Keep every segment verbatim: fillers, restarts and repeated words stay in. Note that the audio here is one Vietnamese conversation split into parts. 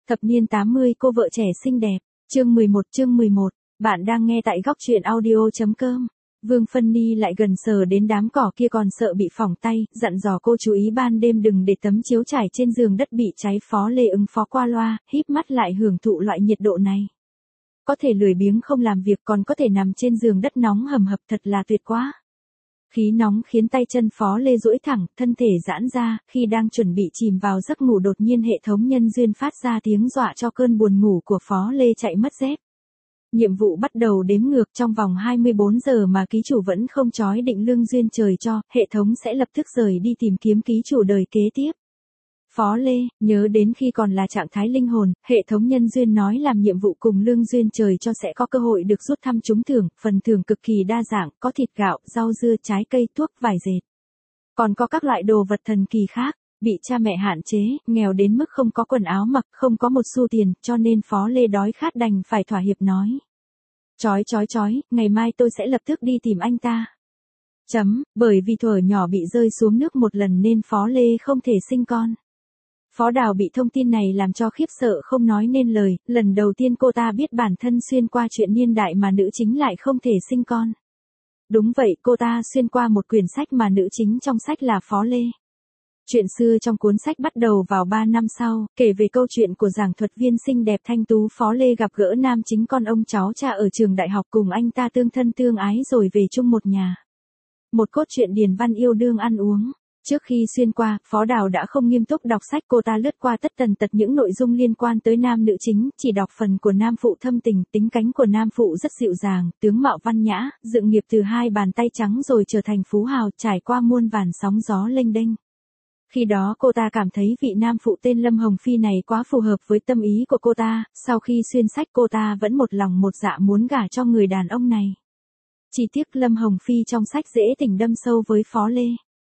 Thập niên tám mươi cô vợ trẻ xinh đẹp. Chương mười một chương mười một. Bạn đang nghe tại góc truyện audio chấm com. Vương Phân Ni lại gần sờ đến đám cỏ kia còn sợ bị phỏng tay, dặn dò cô chú ý ban đêm đừng để tấm chiếu trải trên giường đất bị cháy. Phó Lê ứng phó qua loa, híp mắt lại hưởng thụ loại nhiệt độ này. Có thể lười biếng không làm việc còn có thể nằm trên giường đất nóng hầm hập thật là tuyệt quá. Khí nóng khiến tay chân Phó Lê duỗi thẳng, thân thể giãn ra, khi đang chuẩn bị chìm vào giấc ngủ đột nhiên hệ thống nhân duyên phát ra tiếng dọa cho cơn buồn ngủ của Phó Lê chạy mất dép. Nhiệm vụ bắt đầu đếm ngược trong vòng hai mươi bốn giờ mà ký chủ vẫn không chói định lương duyên trời cho, hệ thống sẽ lập tức rời đi tìm kiếm ký chủ đời kế tiếp. Phó Lê, nhớ đến khi còn là trạng thái linh hồn, hệ thống nhân duyên nói làm nhiệm vụ cùng lương duyên trời cho sẽ có cơ hội được rút thăm trúng thưởng, phần thưởng cực kỳ đa dạng, có thịt gạo, rau dưa, trái cây, thuốc, vải dệt. Còn có các loại đồ vật thần kỳ khác, bị cha mẹ hạn chế, nghèo đến mức không có quần áo mặc, không có một xu tiền, cho nên Phó Lê đói khát đành phải thỏa hiệp nói. Chói chói chói, ngày mai tôi sẽ lập tức đi tìm anh ta. Chấm, bởi vì thuở nhỏ bị rơi xuống nước một lần nên Phó Lê không thể sinh con. Phó Đào bị thông tin này làm cho khiếp sợ không nói nên lời, lần đầu tiên cô ta biết bản thân xuyên qua chuyện niên đại mà nữ chính lại không thể sinh con. Đúng vậy, cô ta xuyên qua một quyển sách mà nữ chính trong sách là Phó Lê. Chuyện xưa trong cuốn sách bắt đầu vào ba năm sau, kể về câu chuyện của giảng thuật viên xinh đẹp thanh tú Phó Lê gặp gỡ nam chính con ông cháu cha ở trường đại học cùng anh ta tương thân tương ái rồi về chung một nhà. Một cốt truyện điền văn yêu đương ăn uống. Trước khi xuyên qua, Phó Đào đã không nghiêm túc đọc sách, cô ta lướt qua tất tần tật những nội dung liên quan tới nam nữ chính, chỉ đọc phần của nam phụ thâm tình, tính cánh của nam phụ rất dịu dàng, tướng mạo văn nhã, dựng nghiệp từ hai bàn tay trắng rồi trở thành phú hào, trải qua muôn vàn sóng gió lênh đênh. Khi đó cô ta cảm thấy vị nam phụ tên Lâm Hồng Phi này quá phù hợp với tâm ý của cô ta, sau khi xuyên sách cô ta vẫn một lòng một dạ muốn gả cho người đàn ông này. Chỉ tiếc Lâm Hồng Phi trong sách dễ tình đâm sâu với Phó Lê.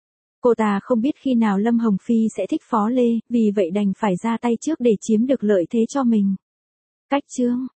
Cô ta không biết khi nào Lâm Hồng Phi sẽ thích Phó Lê, vì vậy đành phải ra tay trước để chiếm được lợi thế cho mình. Cách chương,